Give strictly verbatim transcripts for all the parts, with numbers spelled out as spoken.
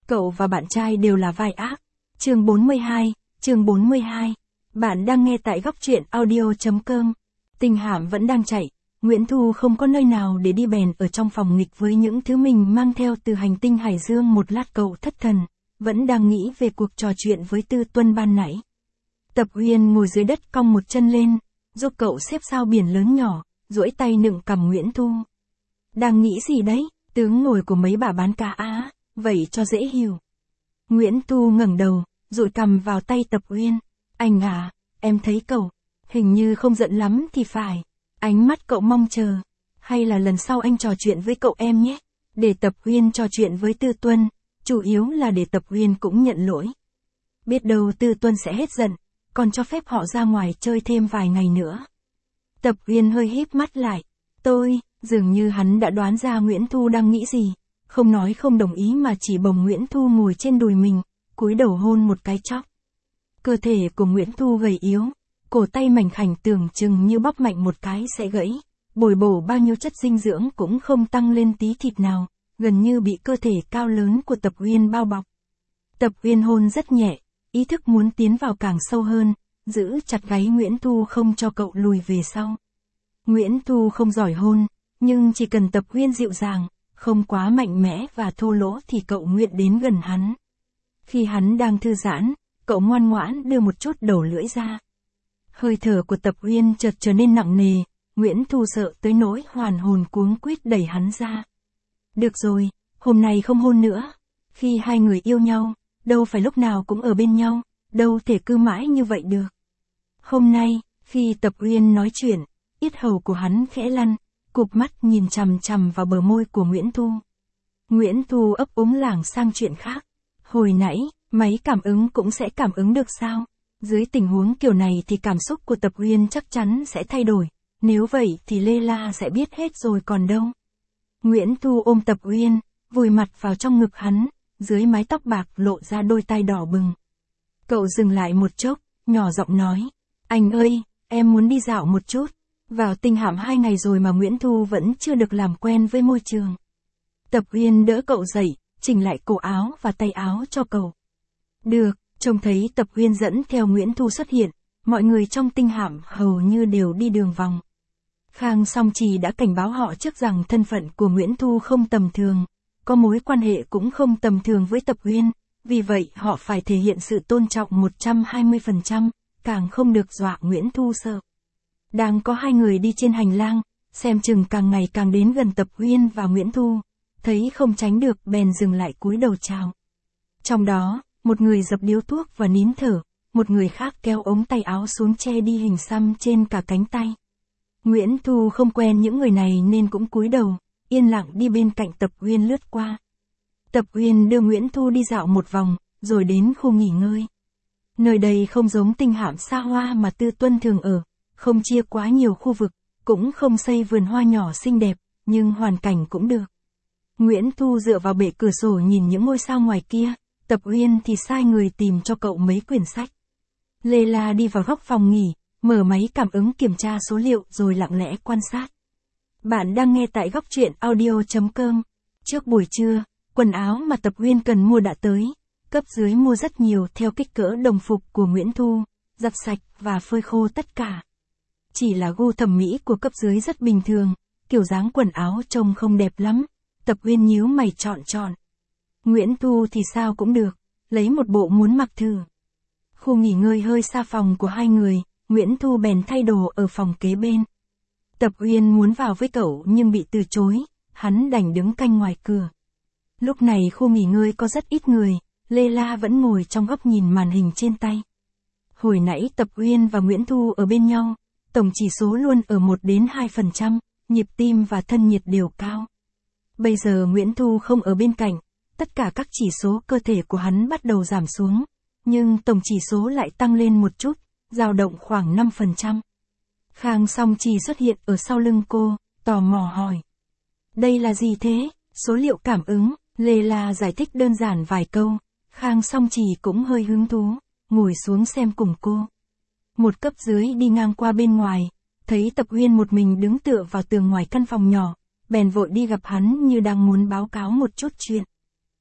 Cậu và bạn trai đều là vai ác. Chương bốn mươi hai, chương bốn mươi hai. Bạn đang nghe tại góc truyện audio chấm com. Tình Hạm vẫn đang chạy, Nguyễn Thu không có nơi nào để đi bèn ở trong phòng nghịch với những thứ mình mang theo từ hành tinh Hải Dương. Một lát cậu thất thần, vẫn đang nghĩ về cuộc trò chuyện với Tư Tuân ban nãy. Tập Uyên ngồi dưới đất cong một chân lên, giúp cậu xếp sao biển lớn nhỏ, duỗi tay nựng cằm Nguyễn Thu. Đang nghĩ gì đấy, tướng ngồi của mấy bà bán cá á, vậy cho dễ hiểu. Nguyễn Thu ngẩng đầu, dụi cằm vào tay Tập Uyên. Anh à, em thấy cậu, hình như không giận lắm thì phải. Ánh mắt cậu mong chờ. Hay là lần sau anh trò chuyện với cậu em nhé. Để Tập Uyên trò chuyện với Tư Tuân, chủ yếu là để Tập Uyên cũng nhận lỗi. Biết đâu Tư Tuân sẽ hết giận, còn cho phép họ ra ngoài chơi thêm vài ngày nữa. Tập Uyên hơi híp mắt lại. Tôi, dường như hắn đã đoán ra Nguyễn Thu đang nghĩ gì. Không nói không đồng ý mà chỉ bồng Nguyễn Thu ngồi trên đùi mình, cúi đầu hôn một cái chóp. Cơ thể của Nguyễn Thu gầy yếu, cổ tay mảnh khảnh tưởng chừng như bóp mạnh một cái sẽ gãy, bồi bổ bao nhiêu chất dinh dưỡng cũng không tăng lên tí thịt nào, gần như bị cơ thể cao lớn của Tập Uyên bao bọc. Tập Uyên hôn rất nhẹ, ý thức muốn tiến vào càng sâu hơn, giữ chặt gáy Nguyễn Thu không cho cậu lùi về sau. Nguyễn Thu không giỏi hôn, nhưng chỉ cần Tập Uyên dịu dàng, không quá mạnh mẽ và thô lỗ thì cậu nguyện đến gần hắn. Khi hắn đang thư giãn, cậu ngoan ngoãn đưa một chút đầu lưỡi ra. Hơi thở của Tập Uyên chợt trở nên nặng nề, Nguyễn Thu sợ tới nỗi hoàn hồn cuống quýt đẩy hắn ra. Được rồi, hôm nay không hôn nữa. Khi hai người yêu nhau, đâu phải lúc nào cũng ở bên nhau, đâu thể cứ mãi như vậy được. Hôm nay, khi Tập Uyên nói chuyện, yết hầu của hắn khẽ lăn, cụp mắt nhìn chằm chằm vào bờ môi của Nguyễn Thu. Nguyễn Thu ấp úng lảng sang chuyện khác. Hồi nãy, máy cảm ứng cũng sẽ cảm ứng được sao? Dưới tình huống kiểu này thì cảm xúc của Tập Uyên chắc chắn sẽ thay đổi. Nếu vậy thì Lê La sẽ biết hết rồi còn đâu. Nguyễn Thu ôm Tập Uyên, vùi mặt vào trong ngực hắn, dưới mái tóc bạc lộ ra đôi tai đỏ bừng. Cậu dừng lại một chốc, nhỏ giọng nói. Anh ơi, em muốn đi dạo một chút. Vào Tinh Hạm hai ngày rồi mà Nguyễn Thu vẫn chưa được làm quen với môi trường. Tập Uyên đỡ cậu dậy, chỉnh lại cổ áo và tay áo cho cậu. Được, trông thấy Tập Uyên dẫn theo Nguyễn Thu xuất hiện, mọi người trong Tinh Hạm hầu như đều đi đường vòng. Khang Song Trì đã cảnh báo họ trước rằng thân phận của Nguyễn Thu không tầm thường, có mối quan hệ cũng không tầm thường với Tập Uyên, vì vậy họ phải thể hiện sự tôn trọng một trăm hai mươi phần trăm, càng không được dọa Nguyễn Thu sợ. Đang có hai người đi trên hành lang, xem chừng càng ngày càng đến gần Tập Uyên và Nguyễn Thu, thấy không tránh được bèn dừng lại cúi đầu chào. Trong đó, một người dập điếu thuốc và nín thở, một người khác kéo ống tay áo xuống che đi hình xăm trên cả cánh tay. Nguyễn Thu không quen những người này nên cũng cúi đầu, yên lặng đi bên cạnh Tập Uyên lướt qua. Tập Uyên đưa Nguyễn Thu đi dạo một vòng, rồi đến khu nghỉ ngơi. Nơi đây không giống Tinh Hạm xa hoa mà Tư Tuân thường ở, không chia quá nhiều khu vực, cũng không xây vườn hoa nhỏ xinh đẹp, nhưng hoàn cảnh cũng được. Nguyễn Thu dựa vào bệ cửa sổ nhìn những ngôi sao ngoài kia, Tập Uyên thì sai người tìm cho cậu mấy quyển sách. Lê La đi vào góc phòng nghỉ, mở máy cảm ứng kiểm tra số liệu rồi lặng lẽ quan sát. Bạn đang nghe tại góc truyện audio chấm com. Trước buổi trưa, quần áo mà Tập Uyên cần mua đã tới, cấp dưới mua rất nhiều theo kích cỡ đồng phục của Nguyễn Thu, giặt sạch và phơi khô tất cả. Chỉ là gu thẩm mỹ của cấp dưới rất bình thường, kiểu dáng quần áo trông không đẹp lắm, Tập Uyên nhíu mày chọn chọn. Nguyễn Thu thì sao cũng được, lấy một bộ muốn mặc thử. Khu nghỉ ngơi hơi xa phòng của hai người, Nguyễn Thu bèn thay đồ ở phòng kế bên. Tập Uyên muốn vào với cậu nhưng bị từ chối, hắn đành đứng canh ngoài cửa. Lúc này khu nghỉ ngơi có rất ít người, Lê La vẫn ngồi trong góc nhìn màn hình trên tay. Hồi nãy Tập Uyên và Nguyễn Thu ở bên nhau, tổng chỉ số luôn ở một đến hai phần trăm, nhịp tim và thân nhiệt đều cao. Bây giờ Nguyễn Thu không ở bên cạnh, tất cả các chỉ số cơ thể của hắn bắt đầu giảm xuống, nhưng tổng chỉ số lại tăng lên một chút, dao động khoảng năm phần trăm. Khang Song Trì xuất hiện ở sau lưng cô, tò mò hỏi. Đây là gì thế? Số liệu cảm ứng, Lê La giải thích đơn giản vài câu, Khang Song Trì cũng hơi hứng thú, ngồi xuống xem cùng cô. Một cấp dưới đi ngang qua bên ngoài, thấy Tập Uyên một mình đứng tựa vào tường ngoài căn phòng nhỏ, bèn vội đi gặp hắn như đang muốn báo cáo một chút chuyện.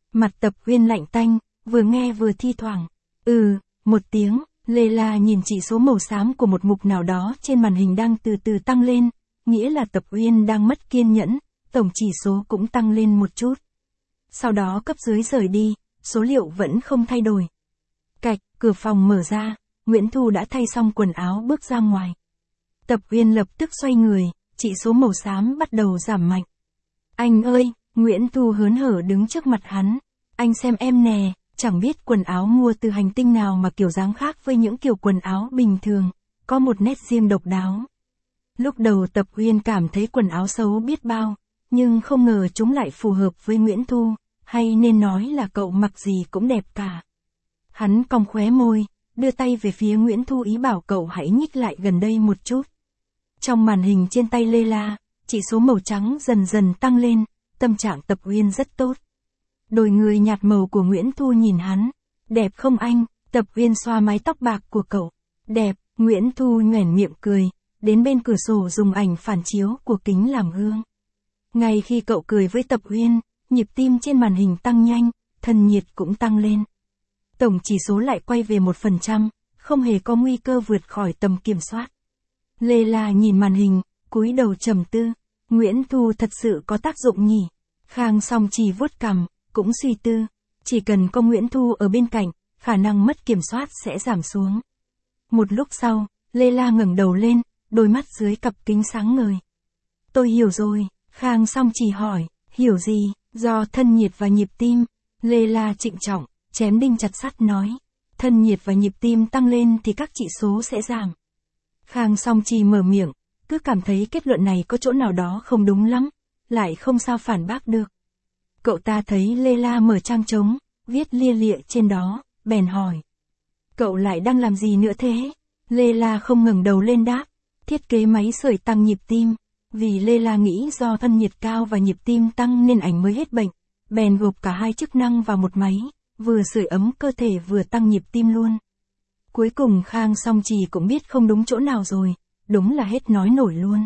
Mặt Tập Uyên lạnh tanh, vừa nghe vừa thi thoảng. Ừ, một tiếng, Lê La nhìn chỉ số màu xám của một mục nào đó trên màn hình đang từ từ tăng lên, nghĩa là Tập Uyên đang mất kiên nhẫn, tổng chỉ số cũng tăng lên một chút. Sau đó cấp dưới rời đi, số liệu vẫn không thay đổi. Cạch, cửa phòng mở ra, Nguyễn Thu đã thay xong quần áo bước ra ngoài. Tập Uyên lập tức xoay người, chỉ số màu xám bắt đầu giảm mạnh. Anh ơi, Nguyễn Thu hớn hở đứng trước mặt hắn. Anh xem em nè, chẳng biết quần áo mua từ hành tinh nào mà kiểu dáng khác với những kiểu quần áo bình thường, có một nét riêng độc đáo. Lúc đầu Tập Uyên cảm thấy quần áo xấu biết bao, nhưng không ngờ chúng lại phù hợp với Nguyễn Thu, hay nên nói là cậu mặc gì cũng đẹp cả. Hắn cong khóe môi, đưa tay về phía Nguyễn Thu ý bảo cậu hãy nhích lại gần đây một chút. Trong màn hình trên tay Lê La, chỉ số màu trắng dần dần tăng lên, tâm trạng Tập Uyên rất tốt. Đôi người nhạt màu của Nguyễn Thu nhìn hắn. Đẹp không anh? Tập Uyên xoa mái tóc bạc của cậu. Đẹp, Nguyễn Thu nhoẻn miệng cười, đến bên cửa sổ dùng ảnh phản chiếu của kính làm gương. Ngay khi cậu cười với Tập Uyên, nhịp tim trên màn hình tăng nhanh, thân nhiệt cũng tăng lên. Tổng chỉ số lại quay về một phần trăm, không hề có nguy cơ vượt khỏi tầm kiểm soát. Lê La nhìn màn hình, cúi đầu trầm tư. Nguyễn Thu thật sự có tác dụng nhỉ? Khang Song Trì vuốt cằm, cũng suy tư. Chỉ cần có Nguyễn Thu ở bên cạnh, khả năng mất kiểm soát sẽ giảm xuống. Một lúc sau, Lê La ngẩng đầu lên, đôi mắt dưới cặp kính sáng ngời. Tôi hiểu rồi, Khang Song Trì hỏi, hiểu gì? Do thân nhiệt và nhịp tim. Lê La trịnh trọng, chém đinh chặt sắt nói. Thân nhiệt và nhịp tim tăng lên thì các chỉ số sẽ giảm. Khang Song Trì mở miệng, cứ cảm thấy kết luận này có chỗ nào đó không đúng lắm, lại không sao phản bác được. Cậu ta thấy Lê La mở trang trống, viết lia lịa trên đó, bèn hỏi. Cậu lại đang làm gì nữa thế? Lê La không ngẩng đầu lên đáp, thiết kế máy sưởi tăng nhịp tim. Vì Lê La nghĩ do thân nhiệt cao và nhịp tim tăng nên ảnh mới hết bệnh, bèn gộp cả hai chức năng vào một máy, vừa sưởi ấm cơ thể vừa tăng nhịp tim luôn. Cuối cùng Khang Song Trì cũng biết không đúng chỗ nào rồi, đúng là hết nói nổi luôn.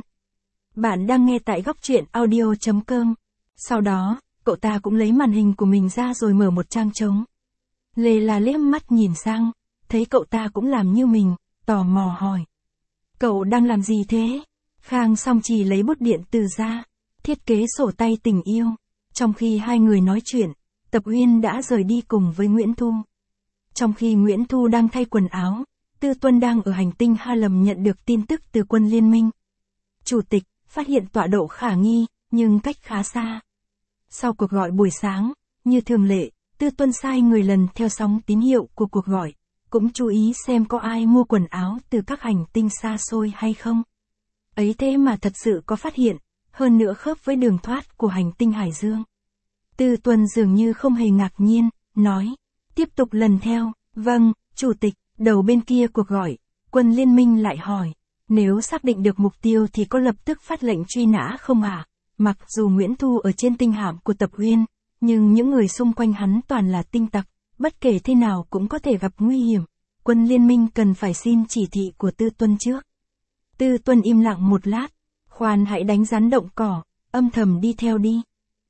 Bạn đang nghe tại góc truyện audio chấm com. Sau đó, cậu ta cũng lấy màn hình của mình ra rồi mở một trang trống. Lê La liếc mắt nhìn sang, thấy cậu ta cũng làm như mình, tò mò hỏi. Cậu đang làm gì thế? Khang Song Trì lấy bút điện từ ra, thiết kế sổ tay tình yêu. Trong khi hai người nói chuyện, Tập Uyên đã rời đi cùng với Nguyễn Thu. Trong khi Nguyễn Thu đang thay quần áo, Tư Tuân đang ở hành tinh Harlem nhận được tin tức từ quân liên minh. Chủ tịch, phát hiện tọa độ khả nghi, nhưng cách khá xa. Sau cuộc gọi buổi sáng, như thường lệ, Tư Tuân sai người lần theo sóng tín hiệu của cuộc gọi, cũng chú ý xem có ai mua quần áo từ các hành tinh xa xôi hay không. Ấy thế mà thật sự có phát hiện, hơn nữa khớp với đường thoát của hành tinh Hải Dương. Tư Tuân dường như không hề ngạc nhiên, nói, tiếp tục lần theo. Vâng, chủ tịch. Đầu bên kia cuộc gọi, quân liên minh lại hỏi, nếu xác định được mục tiêu thì có lập tức phát lệnh truy nã không ạ? À? Mặc dù Nguyễn Thu ở trên tinh hạm của Tập Uyên, nhưng những người xung quanh hắn toàn là tinh tặc, bất kể thế nào cũng có thể gặp nguy hiểm. Quân liên minh cần phải xin chỉ thị của Tư Tuân trước. Tư Tuân im lặng một lát, khoan hãy đánh rắn động cỏ, âm thầm đi theo đi.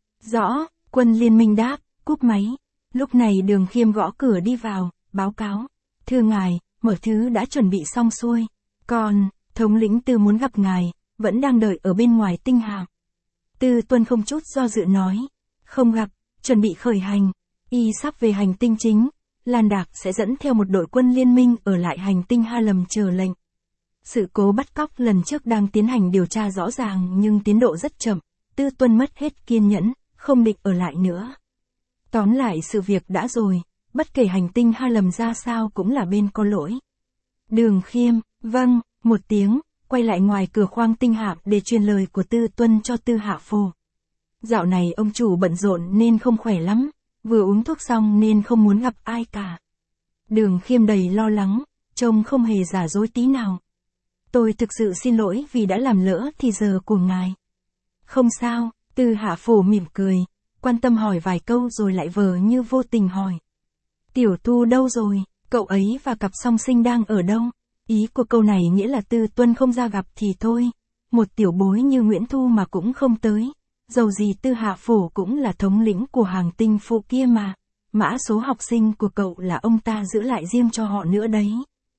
Rõ, quân liên minh đáp, cúp máy. Lúc này Đường Khiêm gõ cửa đi vào, báo cáo. Thưa ngài, mọi thứ đã chuẩn bị xong xuôi. Còn, thống lĩnh Tư muốn gặp ngài, vẫn đang đợi ở bên ngoài tinh hạm. Tư Tuân không chút do dự nói. Không gặp, chuẩn bị khởi hành. Y sắp về hành tinh chính. Lan Đạc sẽ dẫn theo một đội quân liên minh ở lại hành tinh Harlem chờ lệnh. Sự cố bắt cóc lần trước đang tiến hành điều tra rõ ràng nhưng tiến độ rất chậm. Tư Tuân mất hết kiên nhẫn, không định ở lại nữa. Tóm lại sự việc đã rồi, bất kể hành tinh Harlem ra sao cũng là bên có lỗi. Đường Khiêm, vâng, một tiếng, quay lại ngoài cửa khoang tinh hạm để truyền lời của Tư Tuân cho Tư Hạ Phổ. Dạo này ông chủ bận rộn nên không khỏe lắm, vừa uống thuốc xong nên không muốn gặp ai cả. Đường Khiêm đầy lo lắng, trông không hề giả dối tí nào. Tôi thực sự xin lỗi vì đã làm lỡ thì giờ của ngài. Không sao, Tư Hạ Phổ mỉm cười, quan tâm hỏi vài câu rồi lại vờ như vô tình hỏi. Tiểu Thu đâu rồi, cậu ấy và cặp song sinh đang ở đâu? Ý của câu này nghĩa là Tư Tuân không ra gặp thì thôi. Một tiểu bối như Nguyễn Thu mà cũng không tới. dầu gì Tư Hạ Phổ cũng là thống lĩnh của hàng tinh phụ kia mà, mã số học sinh của cậu là ông ta giữ lại riêng cho họ nữa đấy.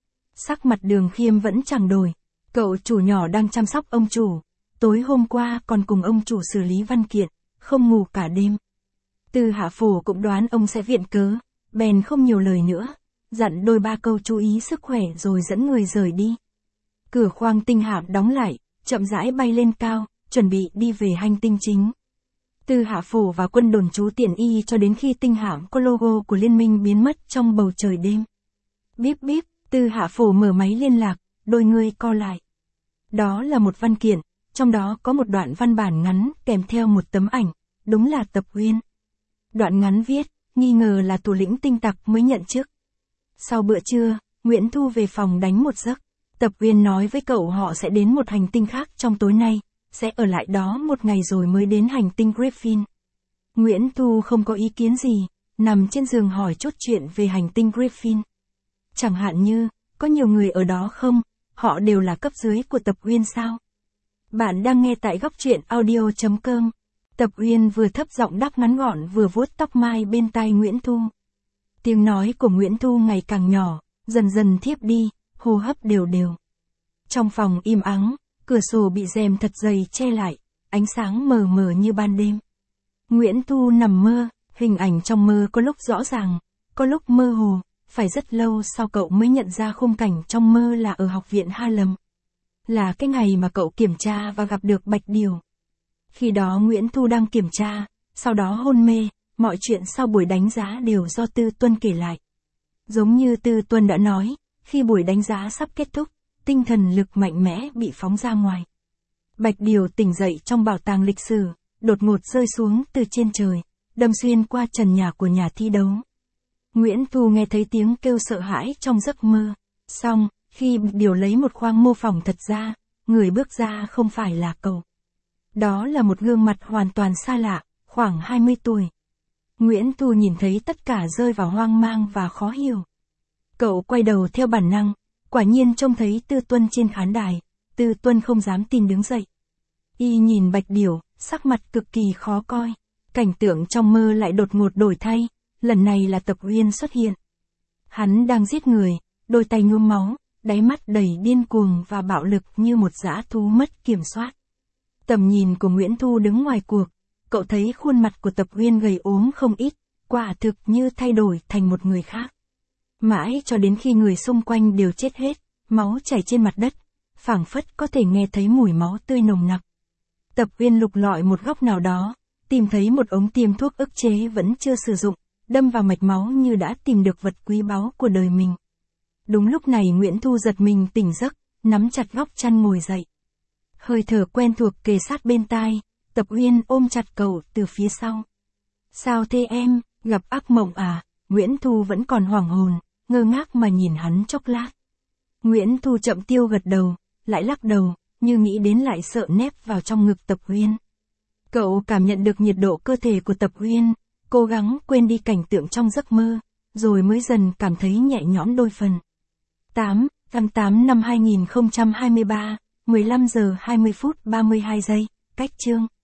Sắc mặt Đường Khiêm vẫn chẳng đổi, cậu chủ nhỏ đang chăm sóc ông chủ, tối hôm qua còn cùng ông chủ xử lý văn kiện, không ngủ cả đêm. Tư Hạ Phổ cũng đoán ông sẽ viện cớ, bèn không nhiều lời nữa, dặn đôi ba câu chú ý sức khỏe rồi dẫn người rời đi. Cửa khoang tinh hạm đóng lại, chậm rãi bay lên cao, chuẩn bị đi về hành tinh chính. Tư Hạ Phổ và quân đồn trú tiện y cho đến khi tinh hạm có logo của liên minh biến mất trong bầu trời đêm. Bíp bíp, Tư Hạ Phổ mở máy liên lạc, đôi người co lại. Đó là một văn kiện, trong đó có một đoạn văn bản ngắn kèm theo một tấm ảnh, đúng là Tập Uyên. Đoạn ngắn viết, nghi ngờ là thủ lĩnh tinh tặc mới nhận chức. Sau bữa trưa, Nguyễn Thu về phòng đánh một giấc. Tập Uyên nói với cậu họ sẽ đến một hành tinh khác trong tối nay, sẽ ở lại đó một ngày rồi mới đến hành tinh Griffin. Nguyễn Thu không có ý kiến gì, nằm trên giường hỏi chốt chuyện về hành tinh Griffin. Chẳng hạn như, có nhiều người ở đó không, họ đều là cấp dưới của Tập Uyên sao? Bạn đang nghe tại góc truyện audio chấm com. Tập Uyên vừa thấp giọng đáp ngắn gọn vừa vuốt tóc mai bên tai Nguyễn Thu. Tiếng nói của Nguyễn Thu ngày càng nhỏ, dần dần thiếp đi, hô hấp đều đều. Trong phòng im ắng, cửa sổ bị rèm thật dày che lại, ánh sáng mờ mờ như ban đêm. Nguyễn Thu nằm mơ, hình ảnh trong mơ có lúc rõ ràng, có lúc mơ hồ, phải rất lâu sau cậu mới nhận ra khung cảnh trong mơ là ở học viện Harlem. Là cái ngày mà cậu kiểm tra và gặp được Bạch Điều. Khi đó Nguyễn Thu đang kiểm tra, sau đó hôn mê, mọi chuyện sau buổi đánh giá đều do Tư Tuân kể lại. Giống như Tư Tuân đã nói, khi buổi đánh giá sắp kết thúc, tinh thần lực mạnh mẽ bị phóng ra ngoài. Bạch Điều tỉnh dậy trong bảo tàng lịch sử, đột ngột rơi xuống từ trên trời, đâm xuyên qua trần nhà của nhà thi đấu. Nguyễn Thu nghe thấy tiếng kêu sợ hãi trong giấc mơ. Xong, khi Bạch Điều lấy một khoang mô phỏng thật ra, người bước ra không phải là cậu. Đó là một gương mặt hoàn toàn xa lạ, khoảng hai mươi tuổi. Nguyễn Thu nhìn thấy tất cả rơi vào hoang mang và khó hiểu. Cậu quay đầu theo bản năng, quả nhiên trông thấy Tư Tuân trên khán đài. Tư Tuân không dám tin đứng dậy. Y nhìn Bạch Điều, sắc mặt cực kỳ khó coi. Cảnh tượng trong mơ lại đột ngột đổi thay, lần này là Tập Uyên xuất hiện. Hắn đang giết người, đôi tay nhuốm máu, đáy mắt đầy điên cuồng và bạo lực như một dã thú mất kiểm soát. Tầm nhìn của Nguyễn Thu đứng ngoài cuộc, cậu thấy khuôn mặt của Tập Uyên gầy ốm không ít, quả thực như thay đổi thành một người khác. Mãi cho đến khi người xung quanh đều chết hết, máu chảy trên mặt đất, phảng phất có thể nghe thấy mùi máu tươi nồng nặc. Tập Uyên lục lọi một góc nào đó, tìm thấy một ống tiêm thuốc ức chế vẫn chưa sử dụng, đâm vào mạch máu như đã tìm được vật quý báu của đời mình. Đúng lúc này Nguyễn Thu giật mình tỉnh giấc, nắm chặt góc chăn ngồi dậy. Hơi thở quen thuộc kề sát bên tai, Tập Uyên ôm chặt cậu từ phía sau. Sao thế em, gặp ác mộng à? Nguyễn Thu vẫn còn hoảng hồn, ngơ ngác mà nhìn hắn chốc lát. Nguyễn Thu chậm tiêu gật đầu, lại lắc đầu, như nghĩ đến lại sợ nép vào trong ngực Tập Uyên. Cậu cảm nhận được nhiệt độ cơ thể của Tập Uyên, cố gắng quên đi cảnh tượng trong giấc mơ, rồi mới dần cảm thấy nhẹ nhõm đôi phần. tám tháng tám năm hai nghìn không trăm hai mươi ba, mười lăm giờ hai mươi phút ba mươi hai giây, cách chương.